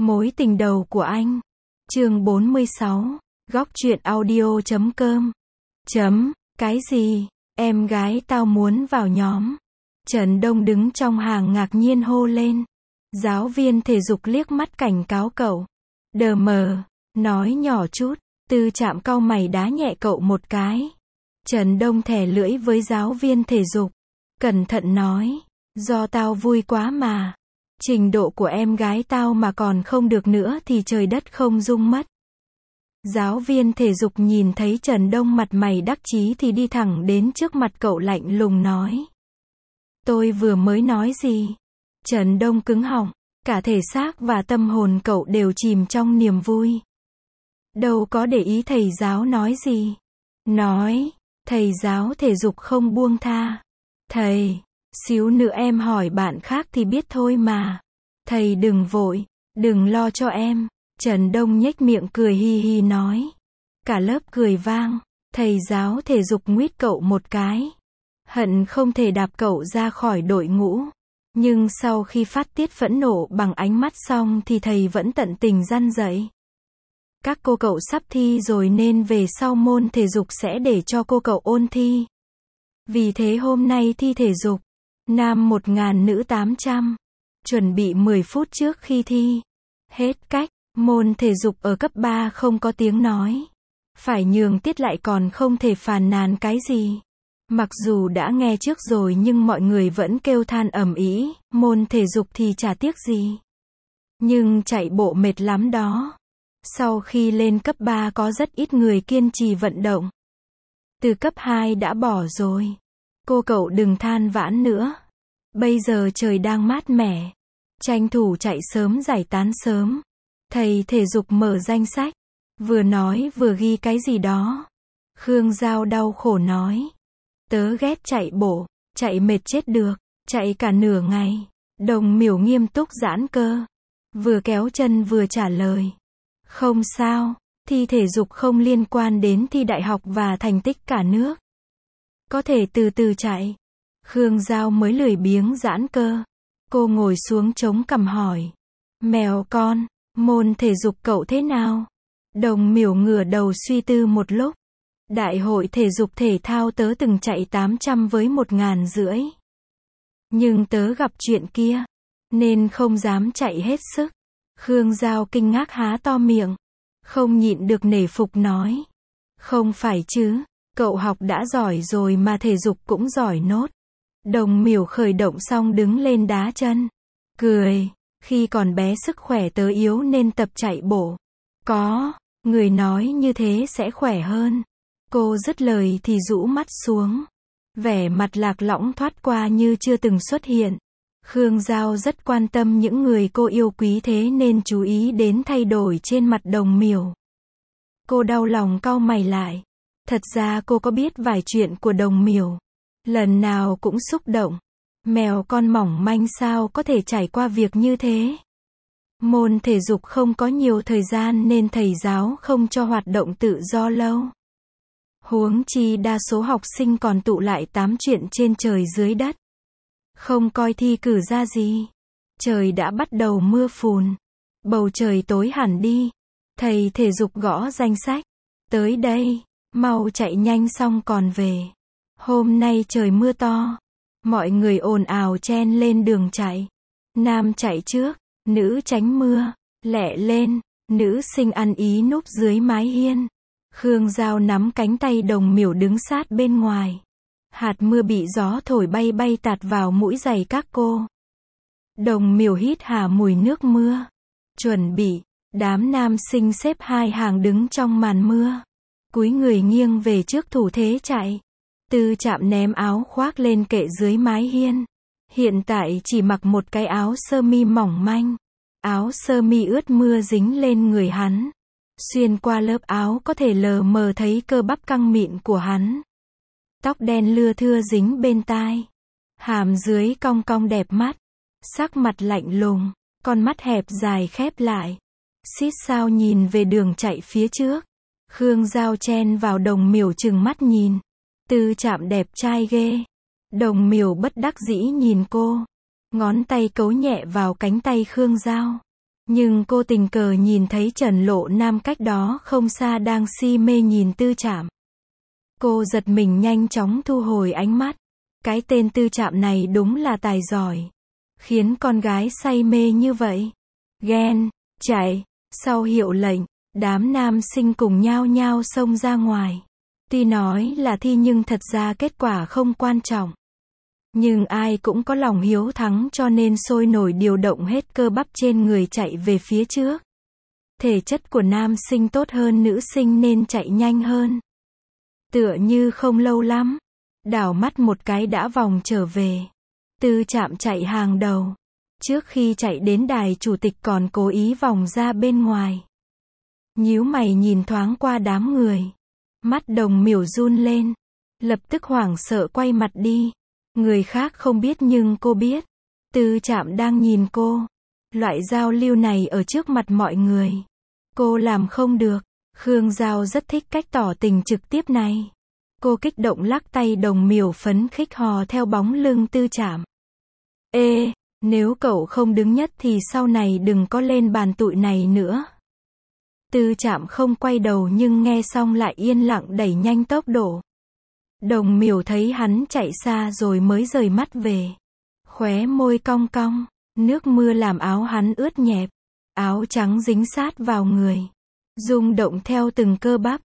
Mối tình đầu của anh. Chương 46. Góc truyện audio.com. Cái gì? Em gái tao muốn vào nhóm. Trần Đông đứng trong hàng ngạc nhiên hô lên. Giáo viên thể dục liếc mắt cảnh cáo cậu. Đờ mờ, nói nhỏ chút. Tư Trạm cau mày đá nhẹ cậu một cái. Trần Đông thè lưỡi với giáo viên thể dục. Cẩn thận nói. Do tao vui quá mà. Trình độ của em gái tao mà còn không được nữa thì trời đất không dung mất. Giáo viên thể dục nhìn thấy Trần Đông mặt mày đắc chí thì đi thẳng đến trước mặt cậu lạnh lùng nói. Tôi vừa mới nói gì? Trần Đông cứng họng, cả thể xác và tâm hồn cậu đều chìm trong niềm vui. Đâu có để ý thầy giáo nói gì. Nói, thầy giáo thể dục không buông tha. Thầy, xíu nữa em hỏi bạn khác thì biết thôi mà. Thầy đừng vội, đừng lo cho em. Trần Đông nhếch miệng cười hi hi nói. Cả lớp cười vang, thầy giáo thể dục nguýt cậu một cái. Hận không thể đạp cậu ra khỏi đội ngũ. Nhưng sau khi phát tiết phẫn nộ bằng ánh mắt xong thì thầy vẫn tận tình răn dạy. Các cô cậu sắp thi rồi nên về sau môn thể dục sẽ để cho cô cậu ôn thi. Vì thế hôm nay thi thể dục. Nam 1000 nữ 800. Chuẩn bị 10 phút trước khi thi. Hết cách, môn thể dục ở cấp 3 không có tiếng nói. Phải nhường tiết lại còn không thể phàn nàn cái gì. Mặc dù đã nghe trước rồi nhưng mọi người vẫn kêu than ầm ĩ, môn thể dục thì chả tiếc gì. Nhưng chạy bộ mệt lắm đó. Sau khi lên cấp 3 có rất ít người kiên trì vận động. Từ cấp 2 đã bỏ rồi. Cô cậu đừng than vãn nữa. Bây giờ trời đang mát mẻ. Tranh thủ chạy sớm giải tán sớm. Thầy thể dục mở danh sách. Vừa nói vừa ghi cái gì đó. Khương Giao đau khổ nói. Tớ ghét chạy bộ. Chạy mệt chết được. Chạy cả nửa ngày. Đồng Miểu nghiêm túc giãn cơ. Vừa kéo chân vừa trả lời. Không sao. Thi thể dục không liên quan đến thi đại học và thành tích cả nước. Có thể từ từ chạy. Khương Giao mới lười biếng giãn cơ. Cô ngồi xuống chống cằm hỏi. Mèo con, môn thể dục cậu thế nào? Đồng Miểu ngửa đầu suy tư một lúc. Đại hội thể dục thể thao tớ từng chạy 800 với 1500. Nhưng tớ gặp chuyện kia. Nên không dám chạy hết sức. Khương Giao kinh ngạc há to miệng. Không nhịn được nể phục nói. Không phải chứ, cậu học đã giỏi rồi mà thể dục cũng giỏi nốt. Đồng Miểu khởi động xong đứng lên đá chân. Cười, khi còn bé sức khỏe tớ yếu nên tập chạy bộ. Có, người nói như thế sẽ khỏe hơn. Cô dứt lời thì rũ mắt xuống. Vẻ mặt lạc lõng thoát qua như chưa từng xuất hiện. Khương Giao rất quan tâm những người cô yêu quý thế nên chú ý đến thay đổi trên mặt Đồng Miểu. Cô đau lòng cau mày lại. Thật ra cô có biết vài chuyện của Đồng Miểu. Lần nào cũng xúc động. Mèo con mỏng manh sao có thể trải qua việc như thế. Môn thể dục không có nhiều thời gian nên thầy giáo không cho hoạt động tự do lâu. Huống chi đa số học sinh còn tụ lại tám chuyện trên trời dưới đất. Không coi thi cử ra gì. Trời đã bắt đầu mưa phùn. Bầu trời tối hẳn đi. Thầy thể dục gõ danh sách. Tới đây, mau chạy nhanh xong còn về. Hôm nay trời mưa to. Mọi người ồn ào chen lên đường chạy. Nam chạy trước, nữ tránh mưa. Lẹ lên, nữ sinh ăn ý núp dưới mái hiên. Khương Giao nắm cánh tay Đồng Miểu đứng sát bên ngoài. Hạt mưa bị gió thổi bay bay tạt vào mũi giày các cô. Đồng Miểu hít hà mùi nước mưa. Chuẩn bị, đám nam sinh xếp hai hàng đứng trong màn mưa. Cúi người nghiêng về trước thủ thế chạy. Tư Trạm ném áo khoác lên kệ dưới mái hiên. Hiện tại chỉ mặc một cái áo sơ mi mỏng manh. Áo sơ mi ướt mưa dính lên người hắn. Xuyên qua lớp áo có thể lờ mờ thấy cơ bắp căng mịn của hắn. Tóc đen lưa thưa dính bên tai. Hàm dưới cong cong đẹp mắt. Sắc mặt lạnh lùng. Con mắt hẹp dài khép lại. Xít sao nhìn về đường chạy phía trước. Khương Giao chen vào Đồng Miểu trừng mắt nhìn. Tư Trạm đẹp trai ghê. Đồng Miểu bất đắc dĩ nhìn cô. Ngón tay cấu nhẹ vào cánh tay Khương Giao. Nhưng cô tình cờ nhìn thấy Trần Lộ Nam cách đó không xa đang si mê nhìn Tư Trạm. Cô giật mình nhanh chóng thu hồi ánh mắt. Cái tên Tư Trạm này đúng là tài giỏi. Khiến con gái say mê như vậy. Ghen, chạy, sau hiệu lệnh, đám nam sinh cùng nhao nhao xông ra ngoài. Tuy nói là thi nhưng thật ra kết quả không quan trọng. Nhưng ai cũng có lòng hiếu thắng cho nên sôi nổi điều động hết cơ bắp trên người chạy về phía trước. Thể chất của nam sinh tốt hơn nữ sinh nên chạy nhanh hơn. Tựa như không lâu lắm, đảo mắt một cái đã vòng trở về. Tư Trạm chạy hàng đầu. Trước khi chạy đến đài chủ tịch còn cố ý vòng ra bên ngoài. Nhíu mày nhìn thoáng qua đám người. Mắt Đồng Miểu run lên. Lập tức hoảng sợ quay mặt đi. Người khác không biết nhưng cô biết. Tư Trạm đang nhìn cô. Loại giao lưu này ở trước mặt mọi người. Cô làm không được. Khương Giao rất thích cách tỏ tình trực tiếp này. Cô kích động lắc tay Đồng Miểu phấn khích hò theo bóng lưng Tư Trạm. Ê, nếu cậu không đứng nhất thì sau này đừng có lên bàn tụi này nữa. Tư Trạm không quay đầu nhưng nghe xong lại yên lặng đẩy nhanh tốc độ. Đồng Miểu thấy hắn chạy xa rồi mới rời mắt về. Khóe môi cong cong, nước mưa làm áo hắn ướt nhẹp. Áo trắng dính sát vào người. Rung động theo từng cơ bắp.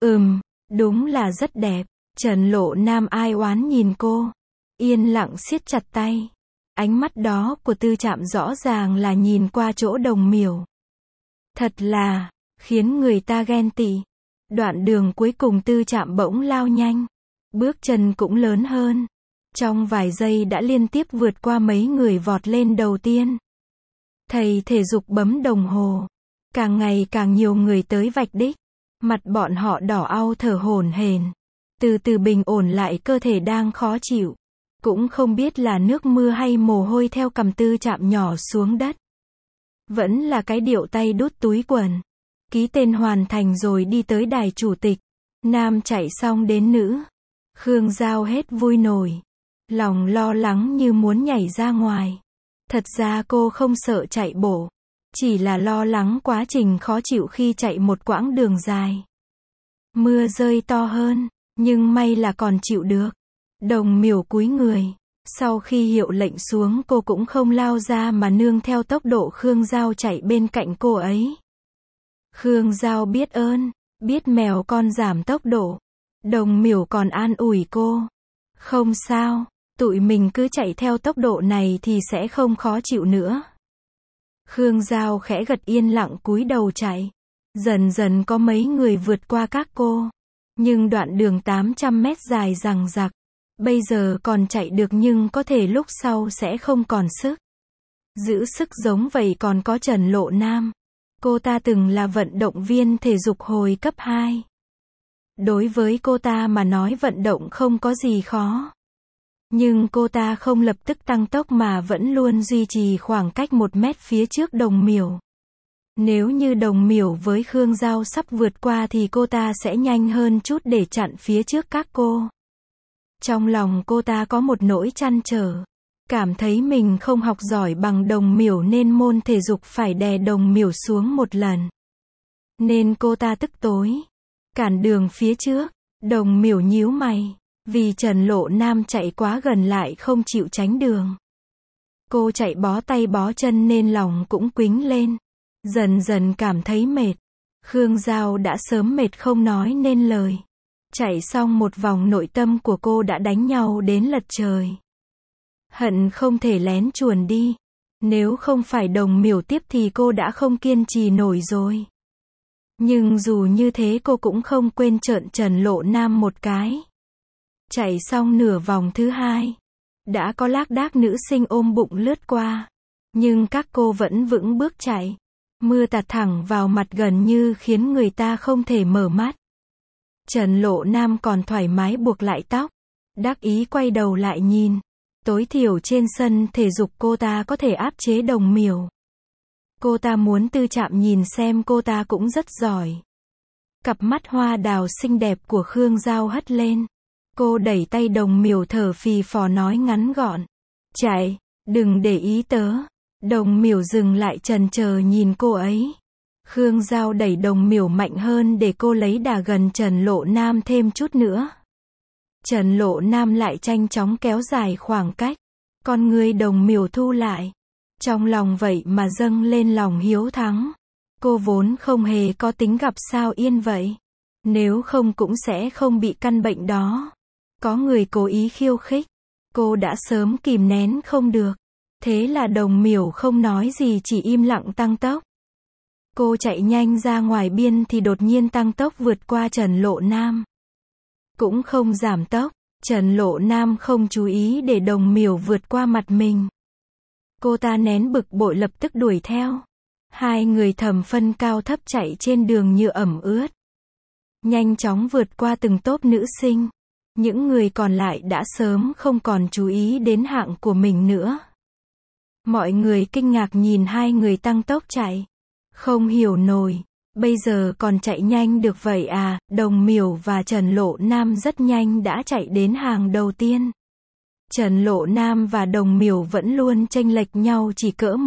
Đúng là rất đẹp. Trần Lộ Nam ai oán nhìn cô. Yên lặng siết chặt tay. Ánh mắt đó của Tư Trạm rõ ràng là nhìn qua chỗ Đồng Miểu. Thật là, khiến người ta ghen tị. Đoạn đường cuối cùng Tư Trạm bỗng lao nhanh. Bước chân cũng lớn hơn. Trong vài giây đã liên tiếp vượt qua mấy người vọt lên đầu tiên. Thầy thể dục bấm đồng hồ. Càng ngày càng nhiều người tới vạch đích. Mặt bọn họ đỏ au thở hổn hển. Từ từ bình ổn lại cơ thể đang khó chịu. Cũng không biết là nước mưa hay mồ hôi theo cằm Tư Trạm nhỏ xuống đất. Vẫn là cái điệu tay đút túi quần. Ký tên hoàn thành rồi đi tới đài chủ tịch. Nam chạy xong đến nữ. Khương Giao hết vui nổi. Lòng lo lắng như muốn nhảy ra ngoài. Thật ra cô không sợ chạy bộ. Chỉ là lo lắng quá trình khó chịu khi chạy một quãng đường dài. Mưa rơi to hơn, nhưng may là còn chịu được. Đồng Miểu cúi người. Sau khi hiệu lệnh xuống cô cũng không lao ra mà nương theo tốc độ Khương Giao chạy bên cạnh cô ấy. Khương Giao biết ơn, biết mèo con giảm tốc độ. Đồng Miểu còn an ủi cô. Không sao, tụi mình cứ chạy theo tốc độ này thì sẽ không khó chịu nữa. Khương Giao khẽ gật yên lặng cúi đầu chạy. Dần dần có mấy người vượt qua các cô. Nhưng đoạn đường 800 mét dài dằng dặc. Bây giờ còn chạy được nhưng có thể lúc sau sẽ không còn sức. Giữ sức giống vậy còn có Trần Lộ Nam. Cô ta từng là vận động viên thể dục hồi cấp 2. Đối với cô ta mà nói vận động không có gì khó. Nhưng cô ta không lập tức tăng tốc mà vẫn luôn duy trì khoảng cách 1 mét phía trước Đồng Miểu. Nếu như Đồng Miểu với Khương Giao sắp vượt qua thì cô ta sẽ nhanh hơn chút để chặn phía trước các cô. Trong lòng cô ta có một nỗi trăn trở. Cảm thấy mình không học giỏi bằng Đồng Miểu nên môn thể dục phải đè Đồng Miểu xuống một lần. Nên cô ta tức tối. Cản đường phía trước. Đồng Miểu nhíu mày. Vì Trần Lộ Nam chạy quá gần lại không chịu tránh đường. Cô chạy bó tay bó chân nên lòng cũng quĩnh lên. Dần dần cảm thấy mệt. Khương Giao đã sớm mệt không nói nên lời. Chạy xong một vòng nội tâm của cô đã đánh nhau đến lật trời. Hận không thể lén chuồn đi. Nếu không phải Đồng Miểu tiếp thì cô đã không kiên trì nổi rồi. Nhưng dù như thế cô cũng không quên trợn Trần Lộ Nam một cái. Chạy xong nửa vòng thứ hai. Đã có lác đác nữ sinh ôm bụng lướt qua. Nhưng các cô vẫn vững bước chạy. Mưa tạt thẳng vào mặt gần như khiến người ta không thể mở mắt. Trần Lộ Nam còn thoải mái buộc lại tóc. Đắc ý quay đầu lại nhìn. Tối thiểu trên sân thể dục cô ta có thể áp chế Đồng Miểu. Cô ta muốn Tư Trạm nhìn xem cô ta cũng rất giỏi. Cặp mắt hoa đào xinh đẹp của Khương Giao hất lên. Cô đẩy tay Đồng Miểu thở phì phò nói ngắn gọn. Chạy, đừng để ý tớ. Đồng miểu dừng lại chần chờ nhìn cô ấy. Khương Giao đẩy đồng miểu mạnh hơn để cô lấy đà gần Trần Lộ Nam thêm chút nữa. Trần Lộ Nam lại nhanh chóng kéo dài khoảng cách. Con người đồng miểu thu lại. Trong lòng vậy mà dâng lên lòng hiếu thắng. Cô vốn không hề có tính gặp sao yên vậy. Nếu không cũng sẽ không bị căn bệnh đó. Có người cố ý khiêu khích. Cô đã sớm kìm nén không được. Thế là đồng miểu không nói gì, chỉ im lặng tăng tốc. Cô chạy nhanh ra ngoài biên thì đột nhiên tăng tốc vượt qua Trần Lộ Nam. Cũng không giảm tốc. Trần Lộ Nam không chú ý để đồng miểu vượt qua mặt mình. Cô ta nén bực bội lập tức đuổi theo. Hai người thầm phân cao thấp chạy trên đường nhựa ẩm ướt. Nhanh chóng vượt qua từng tốp nữ sinh. Những người còn lại đã sớm không còn chú ý đến hạng của mình nữa. Mọi người kinh ngạc nhìn hai người tăng tốc chạy. Không hiểu nổi. Bây giờ còn chạy nhanh được vậy à? Đồng miểu và Trần Lộ Nam rất nhanh đã chạy đến hàng đầu tiên. Trần Lộ Nam và đồng miểu vẫn luôn chênh lệch nhau chỉ cỡ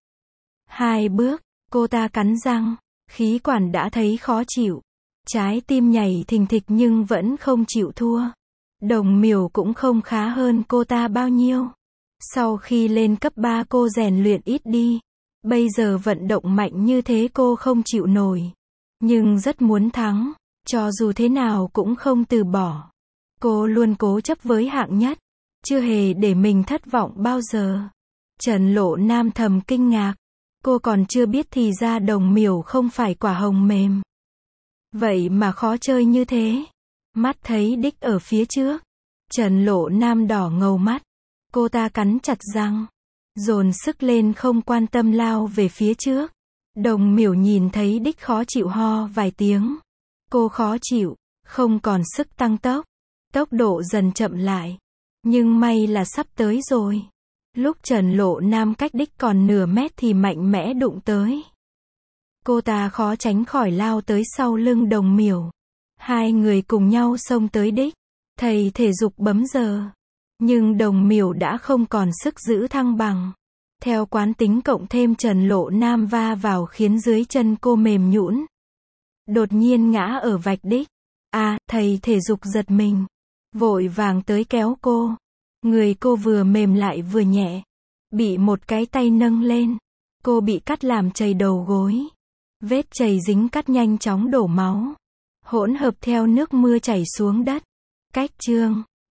1-2 bước. Cô ta cắn răng. Khí quản đã thấy khó chịu. Trái tim nhảy thình thịch nhưng vẫn không chịu thua. Đồng miểu cũng không khá hơn cô ta bao nhiêu. Sau khi lên cấp 3 cô rèn luyện ít đi. Bây giờ vận động mạnh như thế cô không chịu nổi. Nhưng rất muốn thắng. Cho dù thế nào cũng không từ bỏ. Cô luôn cố chấp với hạng nhất. Chưa hề để mình thất vọng bao giờ. Trần Lộ Nam thầm kinh ngạc. Cô còn chưa biết thì ra đồng miểu không phải quả hồng mềm. Vậy mà khó chơi như thế. Mắt thấy đích ở phía trước. Trần Lộ Nam đỏ ngầu mắt. Cô ta cắn chặt răng. Dồn sức lên không quan tâm lao về phía trước. Đồng miểu nhìn thấy đích khó chịu ho vài tiếng. Cô khó chịu, không còn sức tăng tốc. Tốc độ dần chậm lại. Nhưng may là sắp tới rồi. Lúc Trần Lộ Nam cách đích còn nửa mét thì mạnh mẽ đụng tới. Cô ta khó tránh khỏi lao tới sau lưng đồng miểu. Hai người cùng nhau xông tới đích. Thầy thể dục bấm giờ. Nhưng đồng miểu đã không còn sức giữ thăng bằng. Theo quán tính cộng thêm Trần Lộ Nam va vào khiến dưới chân cô mềm nhũn. Đột nhiên ngã ở vạch đích. Thầy thể dục giật mình. Vội vàng tới kéo cô. Người cô vừa mềm lại vừa nhẹ. Bị một cái tay nâng lên. Cô bị cắt làm chảy đầu gối. Vết chảy dính cắt nhanh chóng đổ máu. Hỗn hợp theo nước mưa chảy xuống đất. Cách chương